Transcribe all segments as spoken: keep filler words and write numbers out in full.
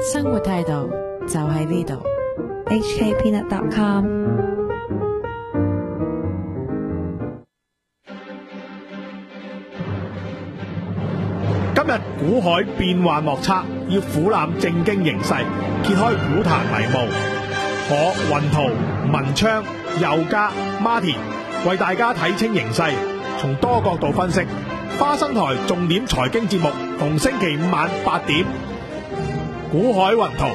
生活態度就喺呢度。 H K peanut dot com。 今日股海變幻莫測，要俯瞰正經形勢，揭開股壇迷霧。我雲圖、文昌、佑嘉、Martin 為大家睇清形勢，從多角度分析。花生台重點財經節目，逢星期五晚八點，股海雲圖。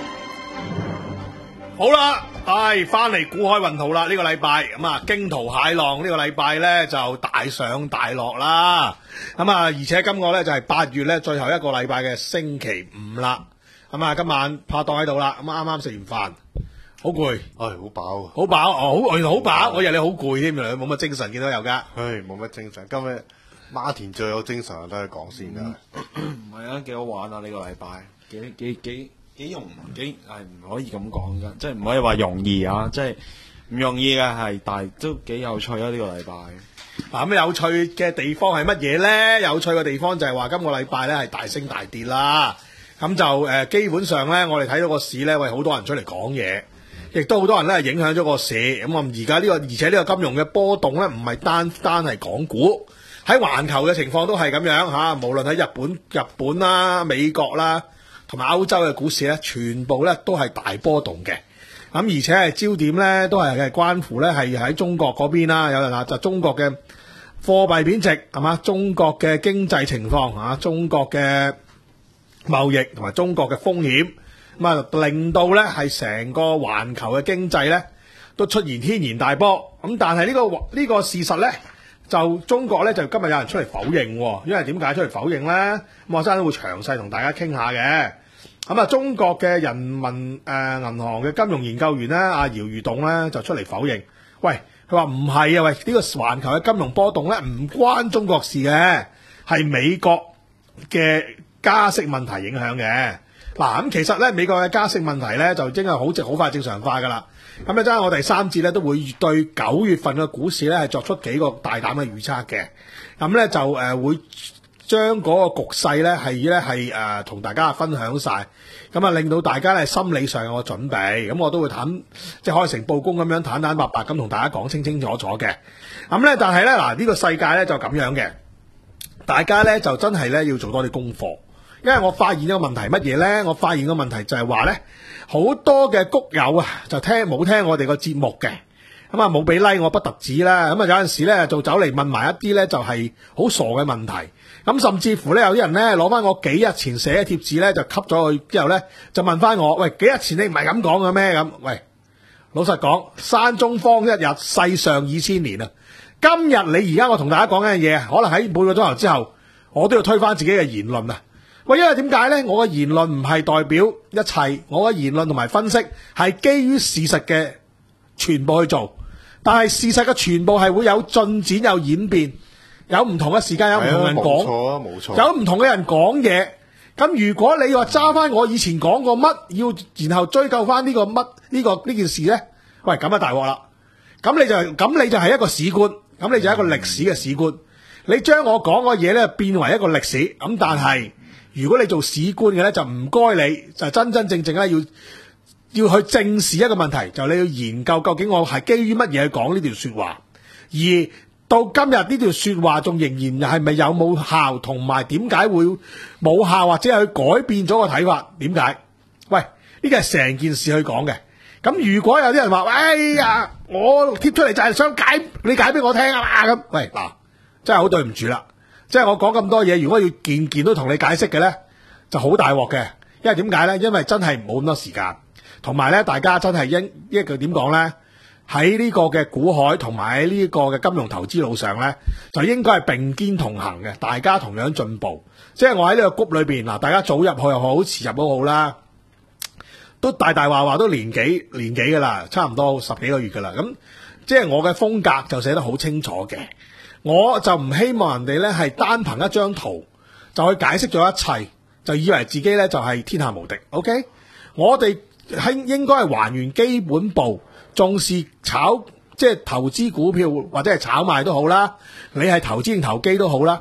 好啦，唉，翻嚟股海雲圖啦！呢、這個禮拜咁啊，驚濤駭浪呢個禮拜呢就大上大落啦。咁啊，而且今個呢就係八月呢最後一個禮拜嘅星期五啦。咁啊，今晚拍檔喺度啦。咁啱啱食完飯，好攰， 唉，好飽啊， 好飽哦，好，好飽。我以為你好攰添，原來冇乜精神，見到有噶。 唉，冇乜精神。今日Martin最有精神，都係講先噶。 唔係啊，幾好玩啊！呢、這個禮拜幾幾幾幾容幾係唔可以咁講噶，即係唔可以話容易啊，即係唔容易嘅係，但係都幾有趣啊！呢、這個禮拜嗱，咁有趣嘅地方係乜嘢咧？有趣嘅地方就係話今個禮拜咧係大升大跌啦。咁就誒、呃，基本上咧，我哋睇到個市咧，喂，好多人出嚟講嘢，亦都好多人咧影響咗個市。咁啊，而家呢個而且呢個金融嘅波動咧，唔係單單係港股。喺環球嘅情況都係咁樣嚇，無論喺日本、日本啦、美國啦，同埋歐洲嘅股市咧，全部咧都係大波動嘅。咁而且係焦點咧，都係係關乎咧係喺中國嗰邊啦。有人話就中國嘅貨幣貶值係嘛，中國嘅經濟情況嚇，中國嘅貿易同埋中國嘅風險，咁啊令到咧係成個環球嘅經濟咧都出現天然大波。咁但係呢個呢個事實咧，就中國咧就今日有人出嚟否認，因為點解出嚟否認咧？咁我陣間會詳細同大家傾下嘅。咁啊，中國嘅人民誒銀行嘅金融研究員咧，阿姚裕棟咧就出嚟否認。喂，佢話唔係啊，喂，呢個環球嘅金融波動咧唔關中國事嘅，係美國嘅加息問題影響嘅。嗱，咁其實咧美國嘅加息問題咧就應該好正好快正常化噶啦。咁咧，真係我第三節咧都會對九月份嘅股市咧係作出幾個大膽嘅預測嘅。咁咧就誒、呃、會將嗰個局勢咧係咧係誒同大家分享晒，咁啊令到大家咧心理上有個準備。咁我都會坦即係開誠佈公咁樣坦坦白白咁同大家講清清楚楚嘅。咁咧，但係咧嗱呢個世界咧就咁樣嘅，大家咧就真係咧要做多啲功課。因為我發現一個問題乜嘢咧？我發現個問題就係話咧，好多嘅谷友啊，就聽冇聽我哋個節目嘅，咁啊冇俾 like 我不特止啦，咁啊有陣時咧就走嚟問埋一啲咧就係好傻嘅問題，咁甚至乎咧有啲人咧攞翻我幾日前寫嘅貼紙咧就吸咗佢之後咧就問翻我，喂，幾日前你唔係咁講嘅咩？咁喂，老實講，山中方一日，世上已千年啊！今日你而家我同大家講嘅嘢，可能喺半個鐘頭之後，我都要推翻自己嘅言論啊！喂，因為點解呢？我嘅言論唔係代表一切，我嘅言論同埋分析係基於事實嘅全部去做，但係事實嘅全部係會有進展、有演變，有唔同嘅時間，有唔同人講， 冇錯啊，冇錯， 有唔同嘅人講嘢。咁如果你話揸翻我以前講過乜，要然後追究翻呢個乜呢個呢件事呢？喂，咁啊大鑊啦！咁你就咁你就係一個史觀，咁你就係一個歷史嘅史觀。你將我講嘅嘢呢變為一個歷史，咁但係。如果你做史官嘅咧，就唔該你，就真真正正咧要要去正視一個問題，就你要研究究竟我係基於乜嘢去講呢條說話，而到今日呢條說話仲仍然係咪有冇效，同埋點解會冇效，或者係去改變咗個睇法？點解？喂，呢個係成件事去講嘅。咁如果有啲人話，哎呀，我貼出嚟就係想解你解俾我聽啊嘛，咁，喂嗱，真係好對唔住啦。即係我講咁多嘢，如果要件件都同你解釋嘅咧，就好大鑊嘅。因為點解咧？因為真係冇咁多時間，同埋咧，大家真係因一個點講咧，喺呢個嘅股海同埋喺呢個嘅金融投資路上咧，就應該係並肩同行嘅，大家同樣進步。即係我喺呢個谷裏邊嗱，大家早入去又好，遲入都好啦，都大大話話都年幾年幾噶啦，差唔多十幾個月噶啦。咁即係我嘅風格就寫得好清楚嘅。我就唔希望人哋咧係單憑一張圖就去解釋咗一切，就以為自己咧就係天下無敵。OK， 我哋係應該係還原基本步，重視炒即係投資股票或者係炒賣都好啦，你係投資定投機都好啦。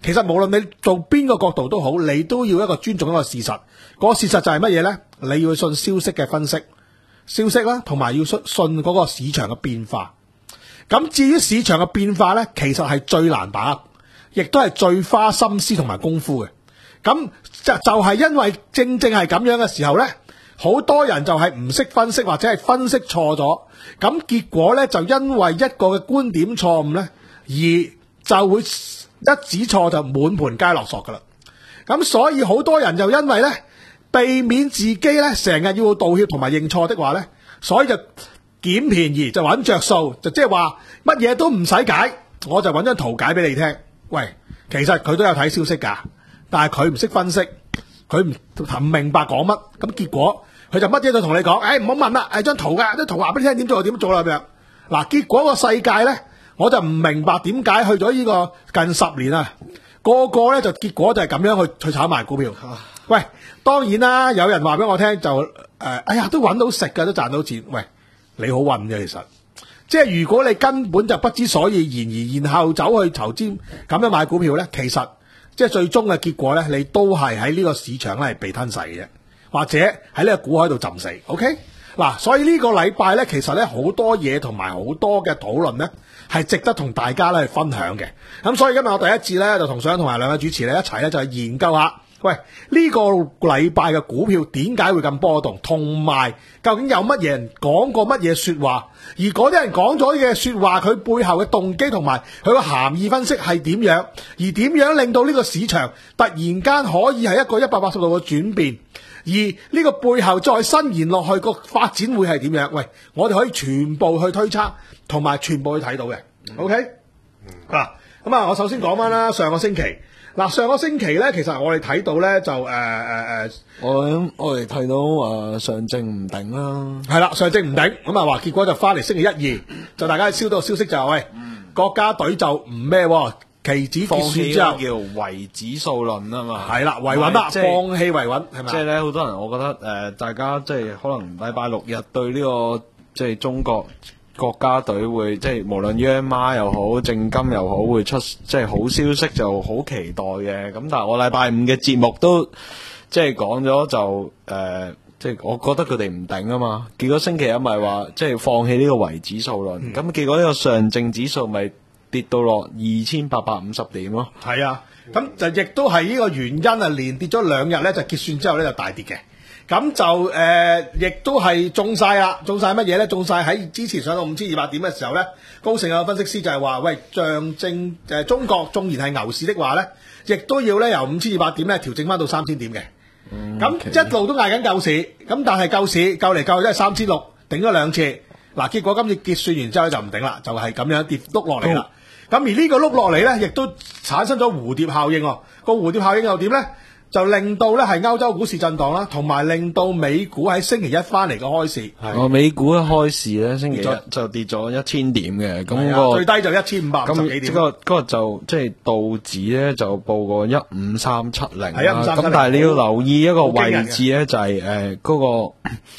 其實無論你做邊個角度都好，你都要一個尊重一個事實。嗰個事實就係乜嘢呢？你要信消息嘅分析，消息啦，同埋要信信嗰個市場嘅變化。咁至於市場嘅變化呢，其實係最難把握，亦都係最花心思同埋功夫嘅。咁就就係因為正正係咁樣嘅時候呢，好多人就係唔識分析或者係分析錯咗，咁結果呢，就因為一個嘅觀點錯誤呢，而就會一指錯就滿盤皆落索噶啦。咁所以好多人就因為呢，避免自己呢成日要道歉同埋認錯的話呢，所以就撿便宜就揾着數，就即係話乜嘢都唔使解，我就揾張圖解俾你聽。喂，其實佢都有睇消息㗎，但係佢唔識分析，佢唔唔明白講乜，咁結果佢就乜嘢都同你講，誒唔好問啦，誒張圖㗎，張圖話俾你聽點做就點做啦咁樣。嗱，結果個世界呢，我就唔明白點解去咗呢個近十年啊，個個呢就結果就係咁樣去去炒賣股票。喂，當然啦，有人話俾我聽就誒、呃，哎呀都揾到食㗎，都賺到錢。喂，你好運嘅其實，即係如果你根本就不知所以然而然後走去投資咁樣買股票呢，其實即係最終嘅結果呢，你都係喺呢個市場咧係被吞噬嘅啫，或者喺呢個股海度浸死。OK， 嗱，所以呢個禮拜呢，其實呢好多嘢同埋好多嘅討論呢，係值得同大家咧去分享嘅。咁所以今日我第一次呢，就同上同埋兩位主持咧一齊呢，就係研究下。喂，呢個禮拜嘅股票點解會咁波動？同埋究竟有乜嘢人講過乜嘢說話？而嗰啲人講咗嘅說話，佢背後嘅動機同埋佢個涵義分析係點樣？而點樣令到呢個市場突然間可以係一個一百八十度嘅轉變？而呢個背後再伸延落去個發展會係點樣？喂，我哋可以全部去推測，同埋全部去睇到嘅。OK，嗱，咁啊，我首先講翻啦，上個星期。嗱，上個星期咧，其實我哋睇到咧就誒誒誒， 我諗我哋睇到誒上證唔頂啦， 係啦，上證唔頂，咁啊話結果就翻嚟星期一二，就大家燒到個消息就係、是、喂，嗯、國家隊就唔咩喎，期指結算之後叫維指數論啊嘛， 係啦，維穩啦，就是、放棄維穩係咪？ 即係咧，好多人我覺得誒、呃，大家即係可能禮拜六日對呢、這個即係中國。國家隊會即係無論央媽又好，證金又好，會出即係好消息就好期待嘅。咁但係我禮拜五嘅節目都即係講咗就誒、呃，即係我覺得佢哋唔頂啊嘛。結果星期一咪話即係放棄呢個維指數論，咁、嗯、結果呢個上證指數咪跌到落二千八百五十點咯。 係啊，咁就亦都係呢個原因啊，連跌咗兩日咧，就結算之後咧就大跌嘅。咁就誒，亦、呃、都係中晒啦，中晒乜嘢咧？中晒喺之前上到五千二百點嘅時候咧，高盛有個分析師就係話：喂，象徵誒、呃、中國縱然係牛市的話咧，亦都要咧由五千二百點咧調整翻到三千點嘅。咁、嗯 okay. 一路都嗌緊救市，咁但係救市救嚟救去都係三千六，頂咗兩次。嗱，結果今次結算完之後就唔頂啦，就係、是、咁樣跌碌落嚟啦。咁、嗯、而呢個碌落嚟咧，亦都產生咗蝴蝶效應喎。個蝴蝶效應又點咧？就令到咧係歐洲股市震盪啦，同埋令到美股喺星期一翻嚟嘅開市。 哦，美股一開市咧，星期一就跌咗一千點嘅，咁、那個最低就一千五百五十幾點。 咁嗰個嗰個就即係、就是、道指咧就報過一五三七零啦。咁但係你要留意一個位置咧，就係誒嗰個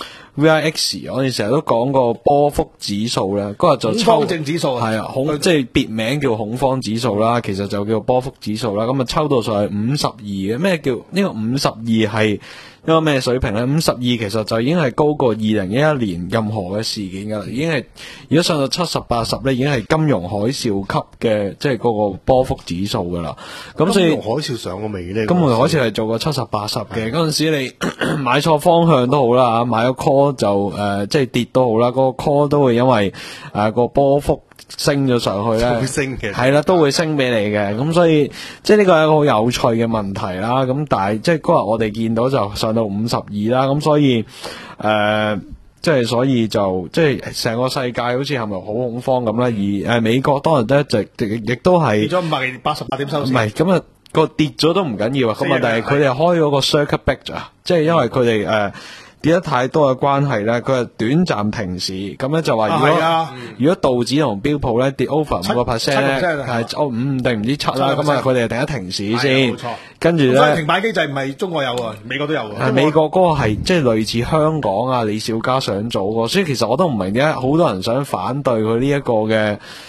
V I X， 我哋成日都講個波幅指數咧，嗰日就抽恐慌症指數係啊，恐即係別名叫恐慌指數啦，其實就叫波幅指數啦。咁啊抽到上係五十二嘅，咩叫呢個五十二係一個咩水平咧？五十二其實就已經係高過二零一一年任何嘅事件噶啦，已經係如果上到七十八十咧，已經係金融海嘯級嘅，即係嗰個波幅指數噶啦。咁所以金融海嘯上過未咧？ 金融海嘯係做過七十八十嘅，嗰陣時你買錯方向都好啦嚇，買咗 call 就誒、呃、即係跌都好啦，嗰、那個 call 都會因為誒、呃那個波幅升咗上去咧，係啦，都會升俾你嘅。咁所以即係呢個係一個好有趣嘅問題啦。咁但係即係嗰日我哋見到就上到五十二啦。咁所以誒、呃，即係所以就即係成個世界好似係咪好恐慌咁啦？而誒、呃、美國當日咧就亦亦都係跌咗五百八十八點收市。 唔係咁啊，個跌咗都唔緊要啊。咁啊，但係佢哋開咗個 circuit break 啊，即係因為佢哋誒。跌得太多嘅關係咧，佢係短暫停市，咁咧就話如果、啊嗯、如果道指同標普咧跌 over 五個 percent 咧，係哦五定唔知七啦，咁啊佢哋係第一停市先，冇錯，跟住咧停牌機制唔係中國有喎，美國都有喎。 係美國嗰個係即係類似香港啊李小加想做嘅，所以其實我都唔明點解好多人想反對佢呢一個嘅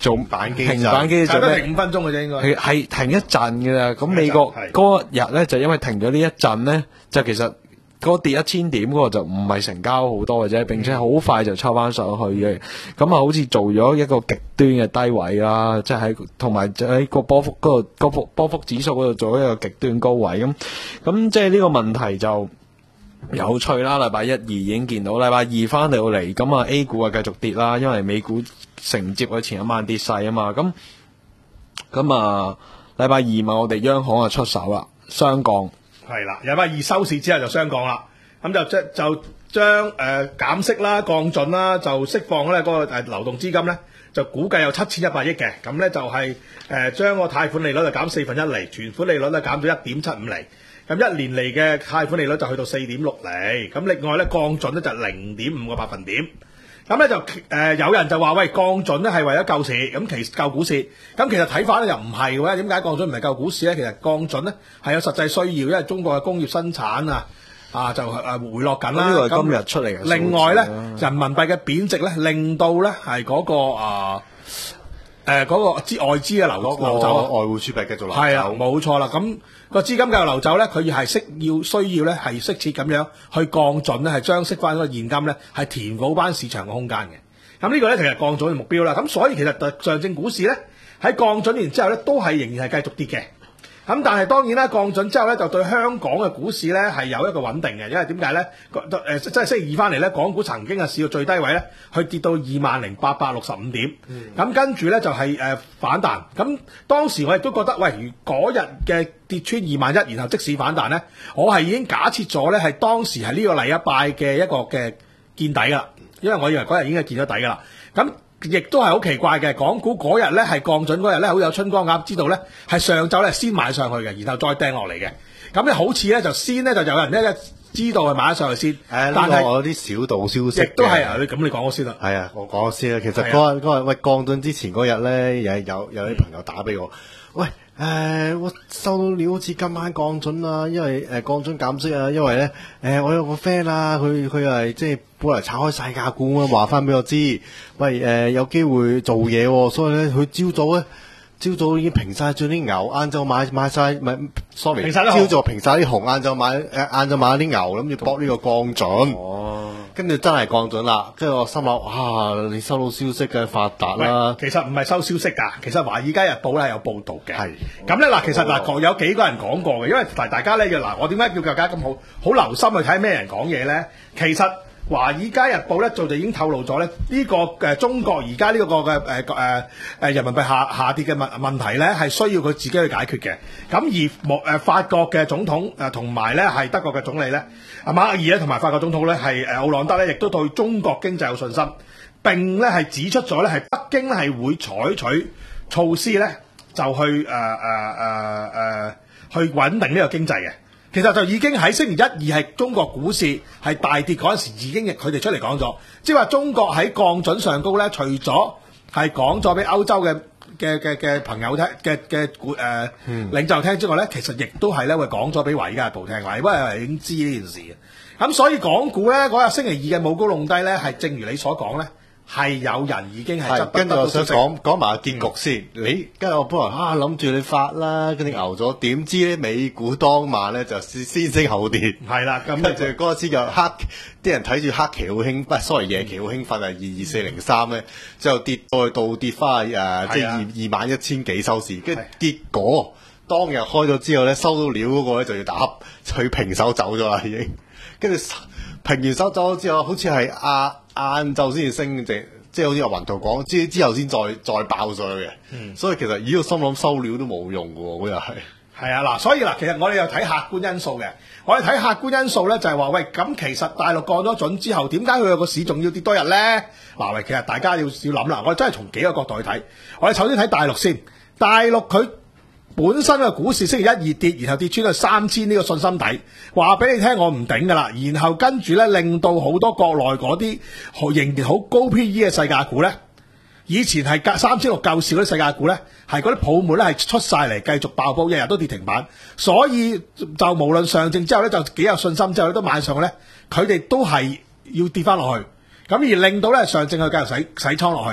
做板機平板機就做咩？ 得停五分鐘嘅啫，應該係係停一陣嘅啦。咁美國係嗰日咧就因為停咗呢一陣咧，就其實嗰跌一千點嗰個就唔係成交好多嘅啫，並且好快就抽翻上去嘅。咁啊，好似做咗一個極端嘅低位啦，即係喺同埋就喺個波幅嗰度，波幅波幅指數嗰度做一個極端高位。咁咁即係呢個問題就有趣啦。禮拜一二已經見到，禮拜二翻到嚟，咁啊 A 股啊繼續跌啦，因為美股承接佢前一晚跌勢啊嘛。咁咁啊，禮拜二咪我哋央行啊出手啦，雙降。 係啦，禮拜二收市之後就雙降啦，咁就即就將誒減息啦、降準啦，就釋放咧嗰個誒流動資金咧，就估計有七千一百億嘅，咁咧就係誒將個貸款利率就減四分一厘，存款利率咧減到一點七五厘，咁一年嚟嘅貸款利率就去到四點六厘，咁另外咧降準咧就零點五個百分點。咁咧就誒、呃、有人就話喂，降準咧係為咗救市，咁其實救股市，咁其實睇法咧又唔係嘅，點解降準唔係救股市咧？其實降準咧係有實際需要，因為中國嘅工業生產啊啊就誒回落緊啦。 呢個係今日出嚟嘅數字啦。 另外咧，人民幣嘅貶值咧，令到咧係嗰個啊誒嗰個資外資嘅流嗰個流走啊。 外匯儲備繼續流走。 係啊，冇錯啦。咁個資金繼續流走咧，佢係適要需要咧係適切咁樣去降準咧，係將息翻嗰個現金咧係填補翻市場嘅空間嘅。咁呢個咧其實降準嘅目標啦。咁所以其實上證股市咧喺降準完之後咧，都係仍然係繼續跌嘅。咁但係當然啦，降準之後咧就對香港嘅股市咧係有一個穩定嘅，因為點解咧？誒即係星期二翻嚟咧，港股曾經係試到最低位咧，去跌到二萬零八百六十五點。咁、嗯、跟住咧就係、是、誒、呃、反彈。咁當時我亦都覺得，喂，如嗰日嘅跌穿二萬一，然後即使反彈咧，我係已經假設咗咧係當時係呢個禮一拜嘅一個嘅見底㗎啦，因為我以為嗰日已經係見咗底㗎啦。咁亦都係好奇怪嘅，港股嗰日咧係降準嗰日咧，好有春光鴨知道咧係上晝咧先買上去嘅，然後再掟落嚟嘅。咁咧好似咧就先咧就有人咧知道係買咗上去先。誒、 呃， 但係我有啲小道消息， 亦都係啊！你咁你講我先啦。 係啊，我講先啦。其實嗰日嗰日喂降準之前嗰日咧，有有有啲朋友打俾我，喂。誒、呃，我收到料，好似今晚降準啦，因為誒、呃、降準減息啊，因為咧誒、呃、我有個 friend 啊，佢佢係即係本來炒開世界股啊，話翻俾我知，喂誒、呃、有機會做嘢喎，所以咧佢朝早咧朝早已經平晒咗啲牛，晏晝買買晒唔係 sorry，朝早平晒啲紅，晏晝買誒晏晝買啲牛，諗住搏呢個降準。哦，跟住真係降準啦，跟住我心諗，哇！你收到消息嘅發達啦。 其實唔係收消息㗎，其實《華爾街日報》咧係有報導嘅。 係咁咧嗱，其實嗱有幾個人講過嘅，因為大大家咧要嗱，我點解叫大家咁好好留心去睇咩人講嘢咧？其實《華爾街日報》咧就就已經透露咗咧呢個誒中國而家呢個嘅誒誒誒人民幣下下跌嘅問問題咧係需要佢自己去解決嘅。咁而莫誒法國嘅總統誒同埋咧係德國嘅總理咧，阿馬克爾咧同埋法國總統咧係誒奧朗德咧，亦都對中國經濟有信心，並咧係指出咗咧係北京係會採取措施咧就去誒誒誒誒去穩定呢個經濟嘅。其實就已經喺星期一二係中國股市係大跌嗰陣時，已經佢哋出嚟講咗，即係話中國喺降準上高咧，除咗係講咗俾歐洲嘅嘅嘅嘅朋友聽嘅嘅股誒領袖聽之外咧，其實亦都係咧會講咗俾華爾街日報聽，華爾街日報已經知呢件事嘅。咁所以港股咧嗰日星期二嘅舞高弄低咧，係正如你所講咧。係有人已經係執跟住我想講講埋個結局先。嗯、你跟住我本來啊諗住你發啦，跟住牛咗，點知咧美股當晚咧就先先升後跌。係啦，咁跟住嗰次就黑啲人睇住黑期好興，唔 sorry 夜期好興奮啊，二二四零三咧，之後跌到去倒跌翻誒，即係二二萬一千幾收市。跟住結果當日開咗之後咧，收到料嗰個咧就要打佢平手走咗啦，已經。跟住平完手走咗之後，好似係阿。晏晝先至升，即即係好似阿雲圖講，之之後先再再爆上去嘅。嗯，所以其實依個心諗收料都冇用嘅喎，嗰又係。係啊，嗱，所以嗱，其實我哋又睇客觀因素嘅。我哋睇客觀因素咧，就係話喂，咁其實大陸降咗準之後，點解佢有個市仲要跌多日咧？嗱，喂，其實大家要要諗啦。我哋真係從幾個角度去睇。我哋首先睇大陸先，大陸佢本身嘅股市星期一二跌，然後跌穿咗三千呢個信心底，話俾你聽我唔頂噶啦，然後跟住咧令到好多國內嗰啲仍然好高 P E 嘅世界股咧，以前係隔三千六夠少啲世界股咧，係嗰啲泡沫咧係出晒嚟，繼續爆煲，日日都跌停板，所以就無論上證之後咧就幾有信心之後咧都買上去咧，佢哋都係要跌翻落去，咁而令到咧上證去繼續洗洗倉落去。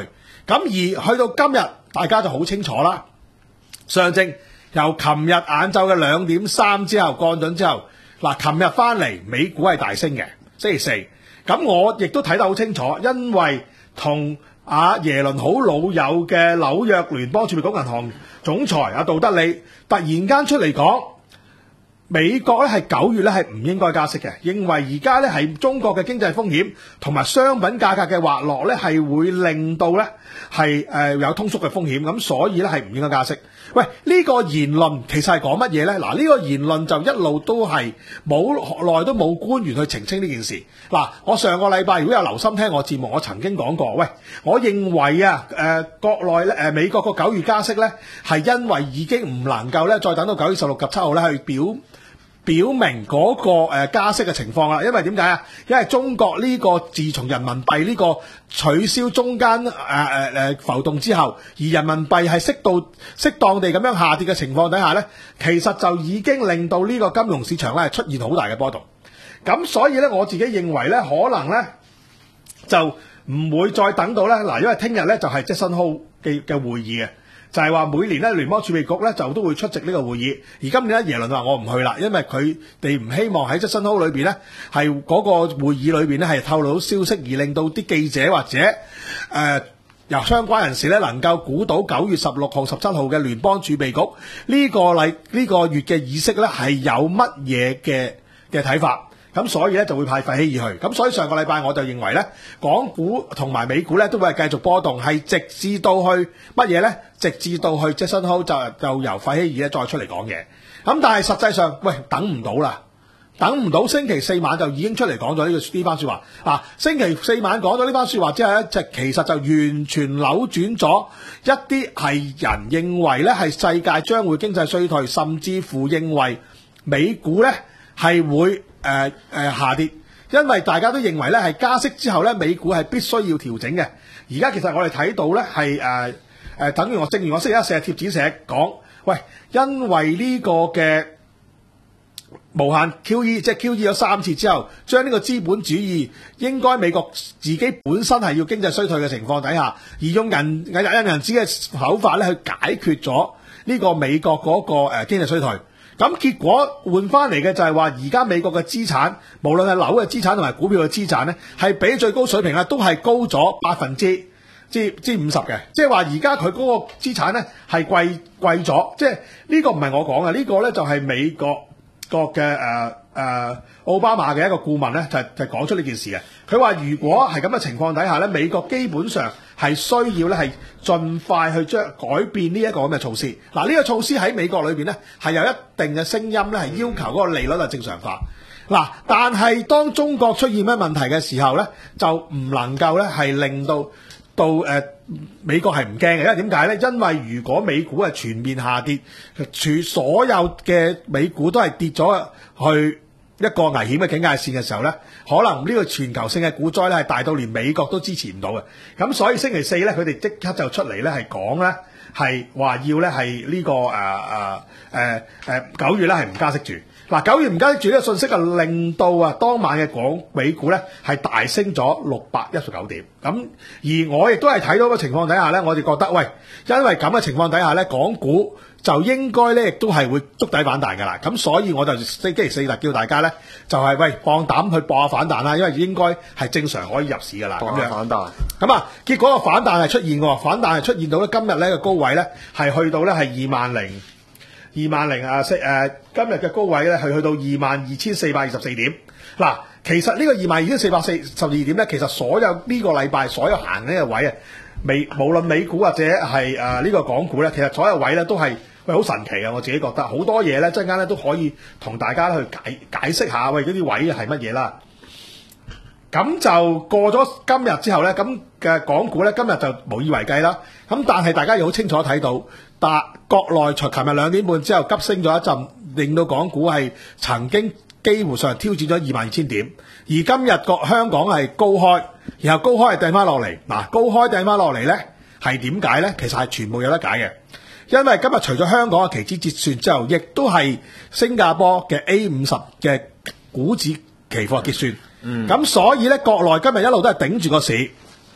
咁而去到今日，大家就好清楚啦。上證由琴日晏晝嘅兩點三之後降準之後，嗱，琴日翻嚟美股係大升嘅，星期四。咁我亦都睇得好清楚，因為同阿耶倫好老友嘅紐約聯邦儲備局銀行總裁阿杜德利突然間出嚟講，美國咧係九月咧係唔應該加息嘅，認為而家咧係中國嘅經濟風險同埋商品價格嘅滑落咧係會令到咧係誒有通縮嘅風險，咁所以咧係唔應該加息。喂，呢個言論其實係講乜嘢咧？嗱，呢個言論就一路都係冇耐都冇官員去澄清呢件事。嗱，我上個禮拜如果有留心聽我節目，我曾經講過，喂，我認為啊誒、呃、國內咧誒、呃、美國個九月加息咧係因為已經唔能夠咧再等到九月十六及七號咧去表。表明嗰個誒加息嘅情況啦，因為點解啊？因為中國呢個自從人民幣呢個取消中間誒誒誒浮動之後，而人民幣係適度適當地咁樣下跌嘅情況底下咧，其實就已經令到呢個金融市場咧係出現好大嘅波動。咁所以咧，我自己認為咧，可能咧就唔會再等到咧嗱，因為聽日咧就係傑森豪嘅嘅會議嘅。就係話每年咧聯邦儲備局咧就都會出席呢個會議，而今年咧耶倫話我唔去啦，因為佢哋唔希望喺傑森豪裏邊咧係嗰個會議裏邊咧係透露到消息，而令到啲記者或者誒、呃、由相關人士咧能夠估到九月十六號、十七號嘅聯邦儲備局呢、這個禮呢、這個月嘅議息咧係有乜嘢嘅嘅睇法。咁所以咧就會派費希爾去，咁所以上個禮拜我就認為咧，港股同埋美股咧都會係繼續波動，係直至到去乜嘢咧？直至到去傑森豪就就由費希爾咧再出嚟講嘢。咁但係實際上，喂，等唔到啦，等唔到星期四晚就已經出嚟講咗呢個呢番説話。啊，星期四晚講咗呢番説話之後咧，就其實就完全扭轉咗一啲係人認為咧係世界將會經濟衰退，甚至乎認為美股咧係會。誒、呃、誒、呃、下跌，因為大家都認為咧係加息之後咧，美股係必須要調整嘅。而家其實我哋睇到咧係誒誒，等於我正如我星期一寫貼紙寫講，喂，因為呢個嘅無限 Q E 即係 Q E 咗三次之後，將呢個資本主義應該美國自己本身係要經濟衰退嘅情況底下，而用人印銀紙嘅手法咧去解決咗呢個美國嗰個誒經濟衰退。咁結果換翻嚟嘅就係話，而家美國嘅資產，無論係樓嘅資產同埋股票嘅資產咧，係比最高水平咧都係高咗百分之之之五十嘅。即係話而家佢嗰個資產咧係貴貴咗。即係呢個唔係我講嘅，呢、這個咧就係美國國嘅誒誒奧巴馬嘅一個顧問咧，就就講出呢件事嘅。佢話如果係咁嘅情況底下咧，美國基本上係需要咧係盡快去將改變呢一個咁嘅措施。嗱，呢個措施喺美國裏邊咧係有一定嘅聲音咧係要求嗰個利率係正常化。嗱，但係當中國出現咩問題嘅時候咧，就唔能夠咧係令到到誒、呃、美國係唔驚嘅，因為點解咧？因為如果美股係全面下跌，全所有嘅美股都係跌咗去一個危險嘅警戒線嘅時候咧，可能呢個全球性嘅股災咧係大到連美國都支持唔到嘅。咁所以星期四咧，佢哋即刻就出嚟咧係講咧，係話要咧係呢個誒誒誒誒九月咧係唔加息住。嗱，九月唔加息住呢個信息啊，令到啊當晚嘅港美股咧係大升咗六百一十九點。咁而我亦都係睇到個情況底下咧，我哋覺得喂，因為咁嘅情況底下咧，港股就應該咧亦都係會觸底反彈㗎啦。咁所以我就星期四就叫大家咧就係、是、喂放膽去搏下反彈啦，因為應該係正常可以入市㗎啦。咁樣反彈。咁啊，結果個反彈係出現喎，反彈係出現到咧今日咧個高位咧係去到咧係二萬零。二萬零啊四誒，今日嘅高位咧係去到二萬二千四百二十四點。嗱，其實呢個二萬二千四百四十二點咧，其實所有呢個禮拜所有行呢個位啊，美無論美股或者係誒呢個港股咧，其實所有位咧都係喂好神奇啊！我自己覺得好多嘢咧，陣間咧都可以同大家去解解釋下喂嗰啲位係乜嘢啦。咁就過咗今日之後咧，咁嘅港股咧今日就無以為繼啦。咁但係大家又好清楚睇到，但國內從琴日兩點半之後急升咗一陣，令到港股係曾經幾乎上挑戰咗二萬二千點。而今日個香港係高開，然後高開係掟翻落嚟。嗱，高開掟翻落嚟咧係點解咧？其實係全部有得解嘅，因為今日除咗香港嘅期指結算之後，亦都係新加坡嘅 A 五十嘅股指期貨結算。咁、嗯、所以咧，國內今日一路都係頂住個市，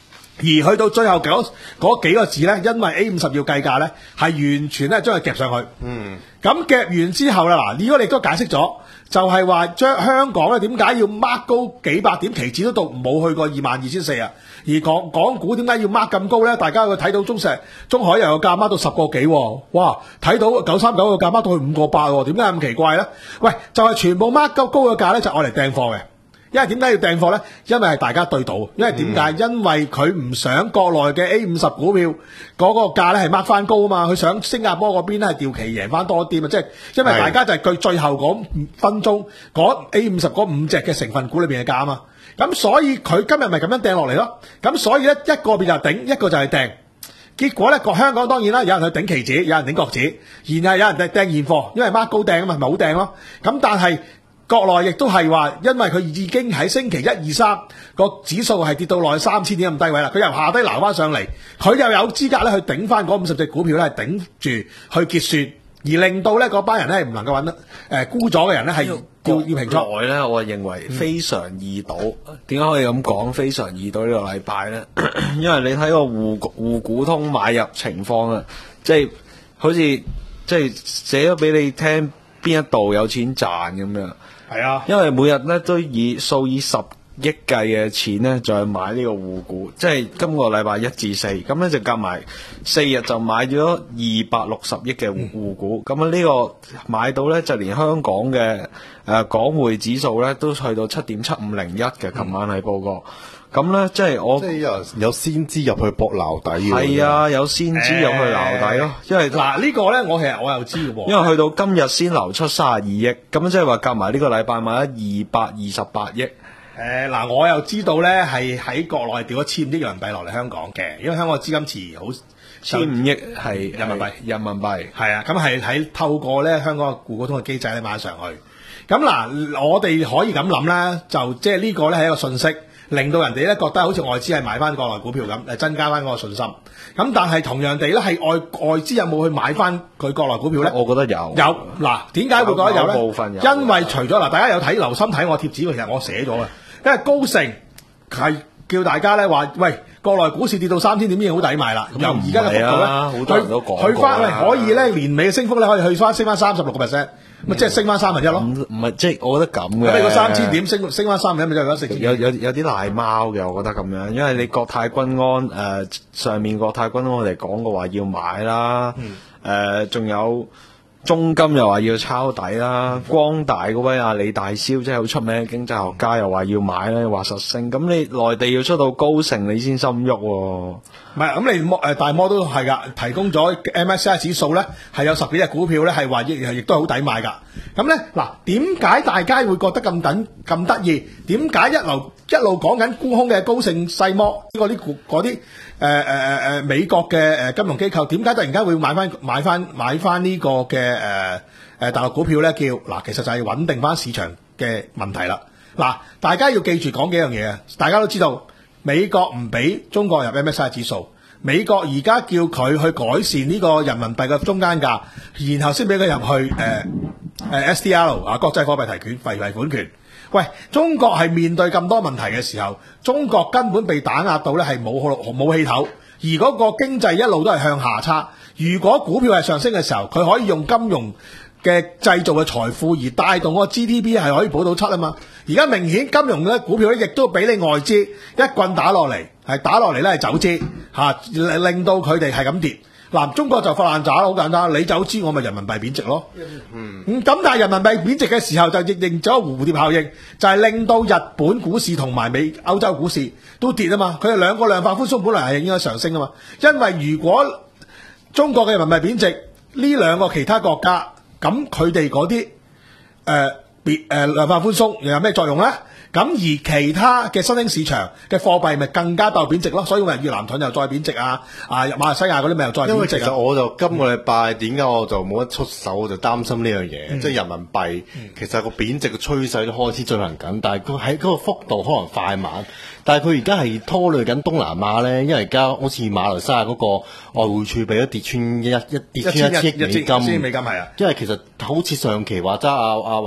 而去到最後嗰嗰幾個字咧，因為 A 五十要計價咧，係完全咧將佢夾上去。嗯，咁夾完之後啦，嗱，呢個你都解釋咗，就係話將香港咧點解要 mark 高幾百點，期指都到冇去過二萬二千四啊，而港港股點解要 mark 咁高咧？大家會睇到中石、中海油嘅價 mark 到十個幾，哇！睇到九三九嘅價 mark 到去五個八，點解咁奇怪咧？喂，就係、是、全部 mark 高高嘅價咧，就愛嚟訂貨嘅。因為點解要訂貨咧？因為係大家對賭。因為點解？嗯、因為佢唔想國內嘅 A 五十股票嗰個價咧係 mark 翻高啊嘛，佢想新加坡嗰邊咧係調期贏翻多啲嘛。即係因為大家就係據最後嗰分鐘嗰 A 五十嗰五隻嘅成分股裏邊嘅價啊嘛。咁所以佢今日咪咁樣掟落嚟咯。咁所以咧一個邊就頂，一個就係掟。結果咧個香港當然啦，有人去頂期指，有人頂國指，然後有人掟掟現貨，因為 mark 高掟啊嘛，咪好掟咯。咁但係國內亦都係話，因為佢已經喺星期一、二、三個指數係跌到落去三千點咁低位啦，佢由下低撈翻上嚟，佢又有資格咧去頂翻嗰五十隻股票咧，頂住去結算，而令到咧嗰班人咧唔能夠揾得誒沽咗嘅人咧係要要平倉。 國內咧，我認為非常易倒。點解、嗯、可以咁講？非常易倒呢個禮拜咧，因為你睇個滬滬股通買入情況啊，即係好似即係寫咗俾你聽邊一度有錢賺咁樣。係啊，因為每日咧都以數以十億計嘅錢咧，就去買呢個滬股，即係今個禮拜一至四，咁咧就夾埋四日就買咗二百六十億嘅滬股，咁啊呢個買到咧就連香港嘅誒、呃、港匯指數咧都去到七點七五零一嘅，琴晚係報告。咁咧，即係我即係有有先知入去搏撈底嘅。 係啊，有先知入去撈底咯。因為嗱呢個咧，我其實我又知嘅喎。 因為去到今日先流出三十二億，咁即係話夾埋呢個禮拜買咗二百二十八億。 誒嗱，我又知道咧係喺國內調咗千五億人民幣落嚟香港嘅，因為香港資金池好千五億係人民幣，人民幣係啊，咁係喺透過咧香港嘅滬股通嘅機制咧買上去。咁嗱，我哋可以咁諗啦，就即係呢個咧係一個信息。令到人哋咧覺得好似外資係買翻國內股票咁，誒增加翻嗰個信心。咁但係同樣地咧，係外外資有冇去買翻佢國內股票咧？ 我覺得有。有嗱，點解會覺得有咧？ 有部分有。 因為除咗嗱，大家有睇留心睇我貼紙，其實我寫咗嘅，因為高盛係叫大家咧話，喂，國內股市跌到三千點已經好抵買啦。由而家嘅幅度咧， 好多人都講過去翻可以咧年尾嘅升幅咧可以去翻升翻三十六個 percent。咪即係升翻三分一咯，唔唔係即係我覺得咁嘅。 咁你個三千點升升翻三分一，咪就係四千。 有有有啲賴貓嘅，我覺得咁樣，因為你國泰君安誒、呃、上面國泰君安我哋講過話要買啦，誒仲、嗯呃、有中金又話要抄底啦，光大嗰位阿李大霄即係好出名嘅經濟學家又話要買咧，話實升。咁你內地要出到高盛你先心喐喎。 唔係，咁你摩誒大摩都係噶，提供咗 M S C I 指數咧，係有十幾隻股票咧，係話亦亦都係好抵買噶。咁咧嗱，點解大家會覺得咁等咁得意？點解一路一路講緊沽空嘅高盛、世摩呢個啲股嗰啲誒誒誒誒美國嘅誒金融機構，點解突然間會買翻買翻買翻呢個嘅誒誒大陸股票咧？叫嗱，其實就係穩定翻市場嘅問題啦。嗱，大家要記住講幾樣嘢啊！大家都知道。美國唔俾中國入 M S C I 指數，美國而家叫佢去改善呢個人民幣嘅中間價，然後先俾佢入去誒誒、呃呃、S D R 啊，國際貨幣提權提款權。喂，中國係面對咁多問題嘅時候，中國根本被打壓到咧係冇冇氣頭，而嗰個經濟一路都係向下差。如果股票係上升嘅時候，佢可以用金融嘅製造嘅財富而帶動個 G D P 係可以補到七啊嘛！而家明顯金融咧股票咧亦都俾你外資一棍打落嚟，係打落嚟咧係走資嚇、啊，令到佢哋係咁跌。嗱、啊，中國就發爛渣好簡單，你走資我咪人民幣貶值咯。嗯，咁、嗯、但係人民幣貶值嘅時候就亦認咗蝴蝶效應，就係、是、令到日本股市同埋美歐洲股市都跌啊嘛！佢哋兩個量化寬鬆本來係應該上升啊嘛，因為如果中國嘅人民幣貶值，呢兩個其他國家。咁佢哋嗰啲誒別誒量化寬鬆又有咩作用咧？咁而其他嘅新興市場嘅貨幣咪更加鬥貶值咯，所以咪越南盾又再貶值啊！啊馬來西亞嗰啲咪又再貶值。因為其實我就今個禮拜點解我就冇得出手，我就擔心呢樣嘢，嗯、即係人民幣、嗯、其實個貶值嘅趨勢都開始進行緊，但係佢喺嗰個幅度可能快慢。但係佢而家係拖累緊東南亞咧，因為而家好似馬來西亞嗰個外匯儲備都跌穿一一跌穿一千億美金， 美金係啊！ 因為其實好似上期話齋阿阿雲圖都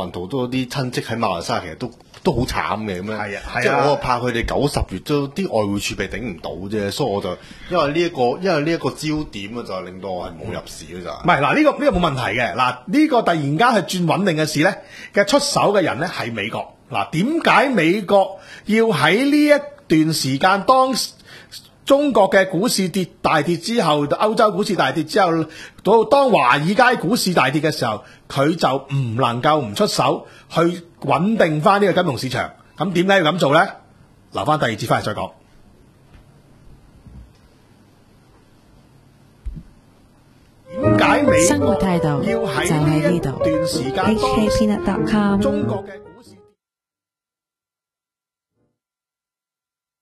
嗰啲親戚喺馬來西亞其實都都好慘嘅咁樣。 係啊，係啊， 即係我怕佢哋九十月都啲外匯儲備頂唔到啫，所以我就因為呢、這、一個因為呢一個焦點啊，就令到我係冇入市嘅咋。 唔係嗱，呢、這個呢、這個冇問題嘅。嗱，呢、這個突然間係轉穩定嘅市咧嘅出手嘅人咧係美國。嗱，點解美國要喺呢一段時間當中國嘅股市跌大跌之後，歐洲股市大跌之後，到當華爾街股市大跌嘅時候，佢就唔能夠唔出手去穩定翻呢個金融市場。咁點解要咁做呢？留翻第二節翻嚟再講。點解美國生活態度要喺就喺呢呢一度段時間 H K Peanut dot com 中國嘅